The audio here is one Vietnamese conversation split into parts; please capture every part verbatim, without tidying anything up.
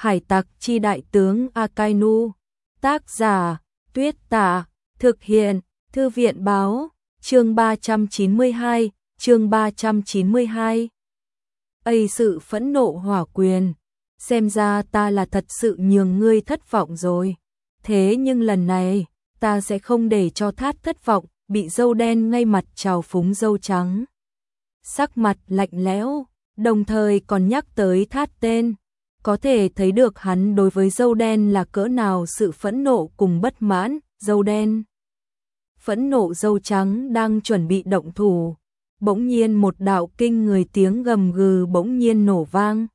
Hải tặc chi đại tướng Akainu. Tác giả, Tuyết Tả. Thực hiện, Thư viện báo. Chương ba trăm chín mươi hai, chương ba trăm chín mươi hai. Ây sự phẫn nộ hỏa quyền. Xem ra ta là thật sự nhường ngươi thất vọng rồi. Thế nhưng lần này, ta sẽ không để cho Thát thất vọng, bị dâu đen ngay mặt trào phúng dâu trắng. Sắc mặt lạnh lẽo, đồng thời còn nhắc tới Thát tên. Có thể thấy được hắn đối với dâu đen là cỡ nào sự phẫn nộ cùng bất mãn. Dâu đen phẫn nộ dâu trắng đang chuẩn bị động thủ. Bỗng nhiên một đạo kinh người tiếng gầm gừ bỗng nhiên nổ vang.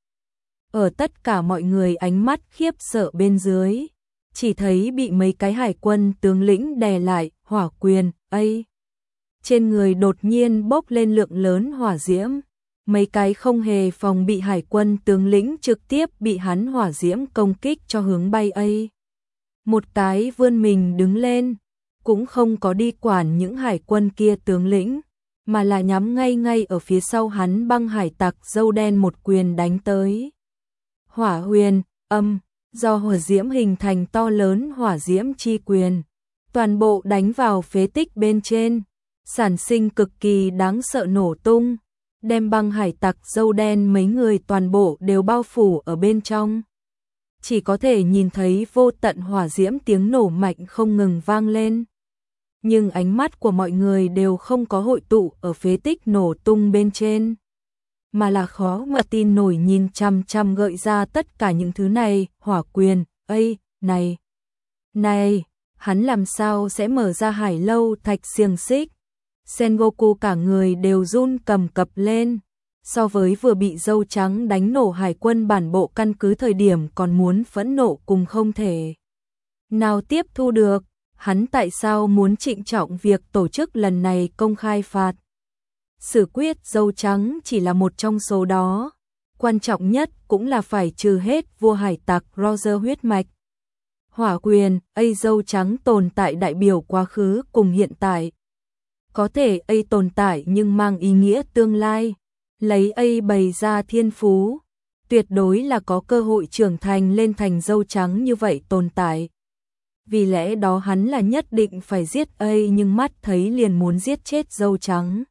Ở tất cả mọi người ánh mắt khiếp sợ bên dưới, chỉ thấy bị mấy cái hải quân tướng lĩnh đè lại, hỏa quyền, ấy. Trên người đột nhiên bốc lên lượng lớn hỏa diễm. Mấy cái không hề phòng bị hải quân tướng lĩnh trực tiếp bị hắn hỏa diễm công kích cho hướng bay ấy. Một cái vươn mình đứng lên, cũng không có đi quản những hải quân kia tướng lĩnh, mà là nhắm ngay ngay ở phía sau hắn băng hải tặc dâu đen một quyền đánh tới. Hỏa huyền, âm, do hỏa diễm hình thành to lớn hỏa diễm chi quyền, toàn bộ đánh vào phế tích bên trên, sản sinh cực kỳ đáng sợ nổ tung, đem băng hải tặc dâu đen mấy người toàn bộ đều bao phủ ở bên trong. Chỉ có thể nhìn thấy vô tận hỏa diễm tiếng nổ mạnh không ngừng vang lên. Nhưng ánh mắt của mọi người đều không có hội tụ ở phế tích nổ tung bên trên, mà là khó mà tin nổi nhìn chằm chằm gợi ra tất cả những thứ này. Hỏa quyền, ây, này, này, hắn làm sao sẽ mở ra hải lâu thạch xiềng xích? Sengoku cả người đều run cầm cập lên, so với vừa bị dâu trắng đánh nổ hải quân bản bộ căn cứ thời điểm còn muốn phẫn nộ cùng không thể nào tiếp thu được. Hắn tại sao muốn trịnh trọng việc tổ chức lần này công khai phạt? Xử quyết dâu trắng chỉ là một trong số đó. Quan trọng nhất cũng là phải trừ hết vua hải tặc Roger huyết mạch. Hỏa quyền, A dâu trắng tồn tại đại biểu quá khứ cùng hiện tại. Có thể A tồn tại nhưng mang ý nghĩa tương lai. Lấy A bày ra thiên phú, tuyệt đối là có cơ hội trưởng thành lên thành dâu trắng như vậy tồn tại. Vì lẽ đó hắn là nhất định phải giết A, nhưng mắt thấy liền muốn giết chết dâu trắng.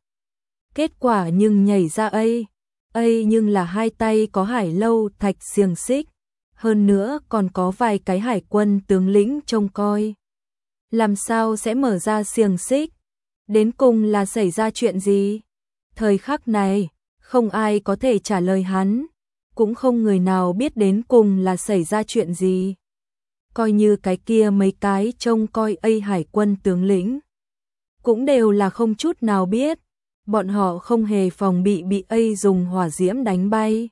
Kết quả nhưng nhảy ra A. A nhưng là hai tay có hải lâu thạch xiềng xích, hơn nữa còn có vài cái hải quân tướng lĩnh trông coi. Làm sao sẽ mở ra xiềng xích? Đến cùng là xảy ra chuyện gì? Thời khắc này, không ai có thể trả lời hắn, cũng không người nào biết đến cùng là xảy ra chuyện gì. Coi như cái kia mấy cái trông coi A hải quân tướng lĩnh, cũng đều là không chút nào biết. Bọn họ không hề phòng bị bị A dùng hỏa diễm đánh bay,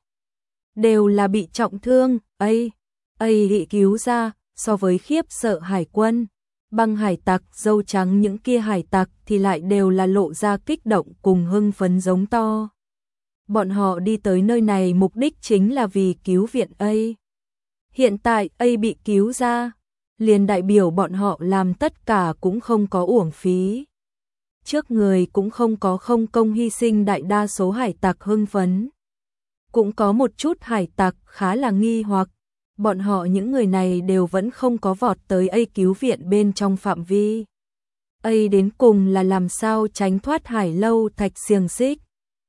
đều là bị trọng thương. A, A bị cứu ra. So với khiếp sợ hải quân, băng hải tặc dâu trắng những kia hải tặc thì lại đều là lộ ra kích động cùng hưng phấn giống to. Bọn họ đi tới nơi này mục đích chính là vì cứu viện A. Hiện tại A bị cứu ra, liền đại biểu bọn họ làm tất cả cũng không có uổng phí. Trước người cũng không có không công hy sinh đại đa số hải tặc hưng phấn. Cũng có một chút hải tặc khá là nghi hoặc, bọn họ những người này đều vẫn không có vọt tới A cứu viện bên trong phạm vi. A đến cùng là làm sao tránh thoát hải lâu thạch xiềng xích.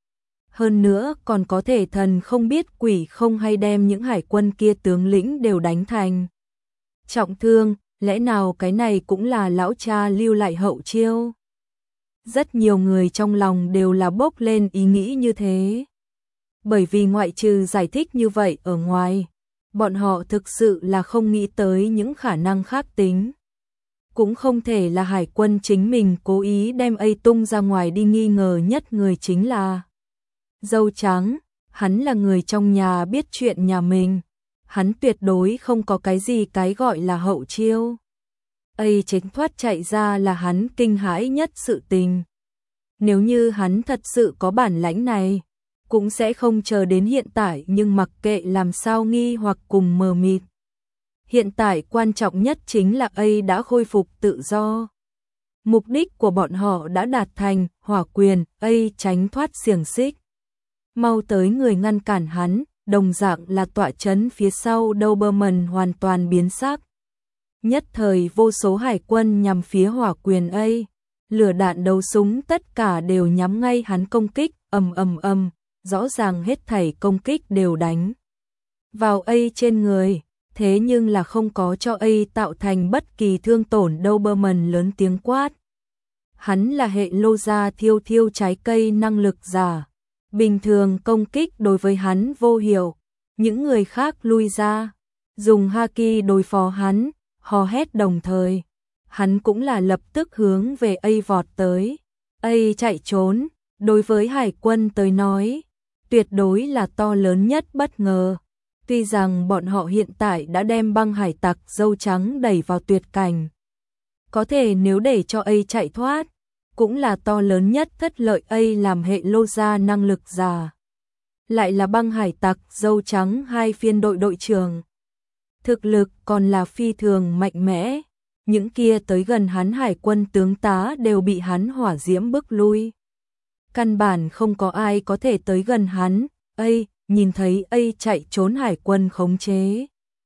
Hơn nữa còn có thể thần không biết quỷ không hay đem những hải quân kia tướng lĩnh đều đánh thành trọng thương, lẽ nào cái này cũng là lão cha lưu lại hậu chiêu? Rất nhiều người trong lòng đều là bốc lên ý nghĩ như thế. Bởi vì ngoại trừ giải thích như vậy ở ngoài, bọn họ thực sự là không nghĩ tới những khả năng khác tính. Cũng không thể là hải quân chính mình cố ý đem A tung ra ngoài đi, nghi ngờ nhất người chính là dâu trắng. Hắn là người trong nhà biết chuyện nhà mình, hắn tuyệt đối không có cái gì cái gọi là hậu chiêu. A tránh thoát chạy ra là hắn kinh hãi nhất sự tình. Nếu như hắn thật sự có bản lãnh này, cũng sẽ không chờ đến hiện tại, nhưng mặc kệ làm sao nghi hoặc cùng mờ mịt. Hiện tại quan trọng nhất chính là A đã khôi phục tự do. Mục đích của bọn họ đã đạt thành, hỏa quyền, A tránh thoát xiềng xích. Mau tới người ngăn cản hắn, đồng dạng là tọa trấn phía sau Doberman hoàn toàn biến sắc. Nhất thời vô số hải quân nhằm phía hỏa quyền A, lửa đạn đấu súng tất cả đều nhắm ngay hắn công kích, ầm ầm ầm, rõ ràng hết thảy công kích đều đánh vào A trên người, thế nhưng là không có cho A tạo thành bất kỳ thương tổn. Doberman lớn tiếng quát. Hắn là hệ lô gia thiêu thiêu trái cây năng lực giả, bình thường công kích đối với hắn vô hiệu, những người khác lui ra, dùng haki đối phó hắn, hò hét đồng thời. Hắn cũng là lập tức hướng về A vọt tới. A chạy trốn, đối với hải quân tới nói, tuyệt đối là to lớn nhất bất ngờ. Tuy rằng bọn họ hiện tại đã đem băng hải tặc dâu trắng đẩy vào tuyệt cảnh, có thể nếu để cho A chạy thoát, cũng là to lớn nhất thất lợi. A làm hệ lô gia năng lực giả, lại là băng hải tặc dâu trắng hai phiên đội đội trưởng, thực lực còn là phi thường mạnh mẽ. Những kia tới gần hắn hải quân tướng tá đều bị hắn hỏa diễm bức lui, căn bản không có ai có thể tới gần hắn. A nhìn thấy A chạy trốn hải quân khống chế,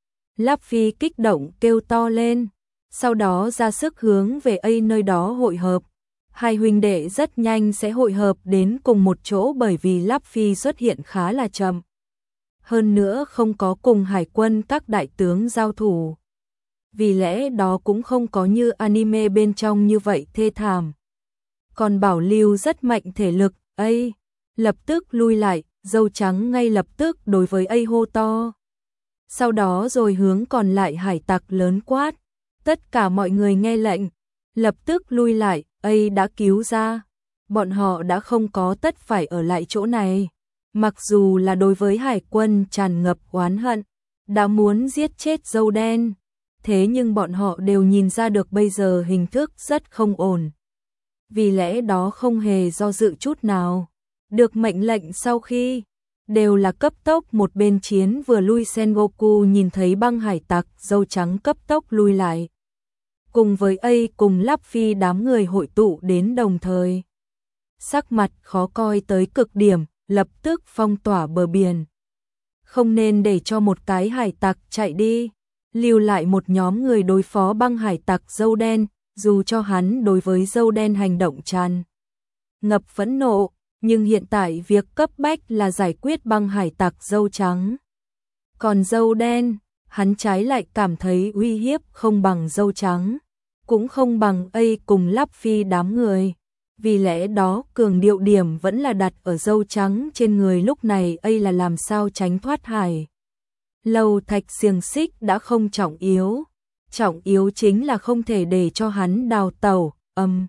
Luffy kích động kêu to lên, sau đó ra sức hướng về A nơi đó hội hợp. Hai huynh đệ rất nhanh sẽ hội hợp đến cùng một chỗ bởi vì Luffy xuất hiện khá là chậm, hơn nữa không có cùng hải quân các đại tướng giao thủ, vì lẽ đó cũng không có như anime bên trong như vậy thê thảm, còn bảo lưu rất mạnh thể lực. A lập tức lui lại, dâu trắng ngay lập tức đối với A hô to, sau đó rồi hướng còn lại hải tặc lớn quát, tất cả mọi người nghe lệnh, lập tức lui lại. A đã cứu ra, bọn họ đã không có tất phải ở lại chỗ này, mặc dù là đối với hải quân tràn ngập oán hận, đã muốn giết chết dâu đen, thế nhưng bọn họ đều nhìn ra được bây giờ hình thức rất không ổn, vì lẽ đó không hề do dự chút nào, được mệnh lệnh sau khi đều là cấp tốc một bên chiến vừa lui. Sengoku nhìn thấy băng hải tặc dâu trắng cấp tốc lui lại, cùng với A cùng Luffy đám người hội tụ đến đồng thời, sắc mặt khó coi tới cực điểm, lập tức phong tỏa bờ biển, không nên để cho một cái hải tặc chạy đi, lưu lại một nhóm người đối phó băng hải tặc dâu đen. Dù cho hắn đối với dâu đen hành động tràn ngập phẫn nộ, nhưng hiện tại việc cấp bách là giải quyết băng hải tặc dâu trắng, còn dâu đen, hắn trái lại cảm thấy uy hiếp không bằng dâu trắng, cũng không bằng A cùng Luffy đám người, vì lẽ đó cường điệu điểm vẫn là đặt ở dâu trắng trên người. Lúc này A là làm sao tránh thoát hải lâu thạch xiềng xích đã không trọng yếu, trọng yếu chính là không thể để cho hắn đào tẩu. Âm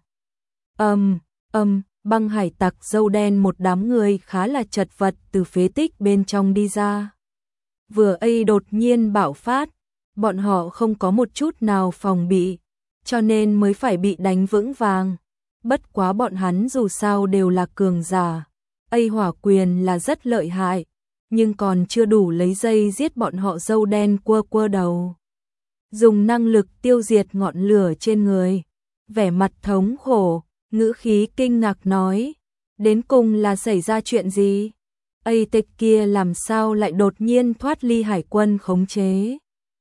âm âm băng hải tặc dâu đen một đám người khá là chật vật từ phế tích bên trong đi ra, vừa A đột nhiên bạo phát, bọn họ không có một chút nào phòng bị, cho nên mới phải bị đánh vững vàng. Bất quá bọn hắn dù sao đều là cường giả, A hỏa quyền là rất lợi hại, nhưng còn chưa đủ lấy dây giết bọn họ. Dâu đen quơ quơ đầu, dùng năng lực tiêu diệt ngọn lửa trên người, vẻ mặt thống khổ, ngữ khí kinh ngạc nói, đến cùng là xảy ra chuyện gì? A tịch kia làm sao lại đột nhiên thoát ly hải quân khống chế?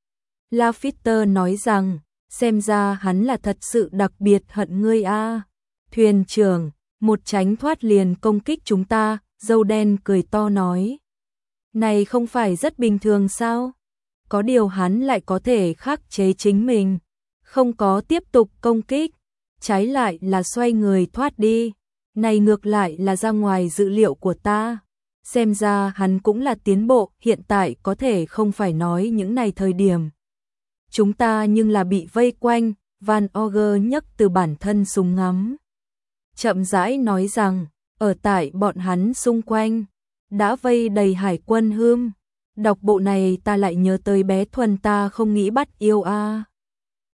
Lafitter nói rằng, xem ra hắn là thật sự đặc biệt hận ngươi a. Thuyền trưởng, một tránh thoát liền công kích chúng ta. Dâu đen cười to nói, này không phải rất bình thường sao? Có điều hắn lại có thể khắc chế chính mình, không có tiếp tục công kích, trái lại là xoay người thoát đi, này ngược lại là ra ngoài dự liệu của ta. Xem ra hắn cũng là tiến bộ, hiện tại có thể không phải nói những này thời điểm. Chúng ta nhưng là bị vây quanh. Van Ogre nhấc từ bản thân súng ngắm, chậm rãi nói rằng, ở tại bọn hắn xung quanh, đã vây đầy hải quân hươm. Đọc bộ này ta lại nhớ tới bé Thuần ta không nghĩ bắt yêu a.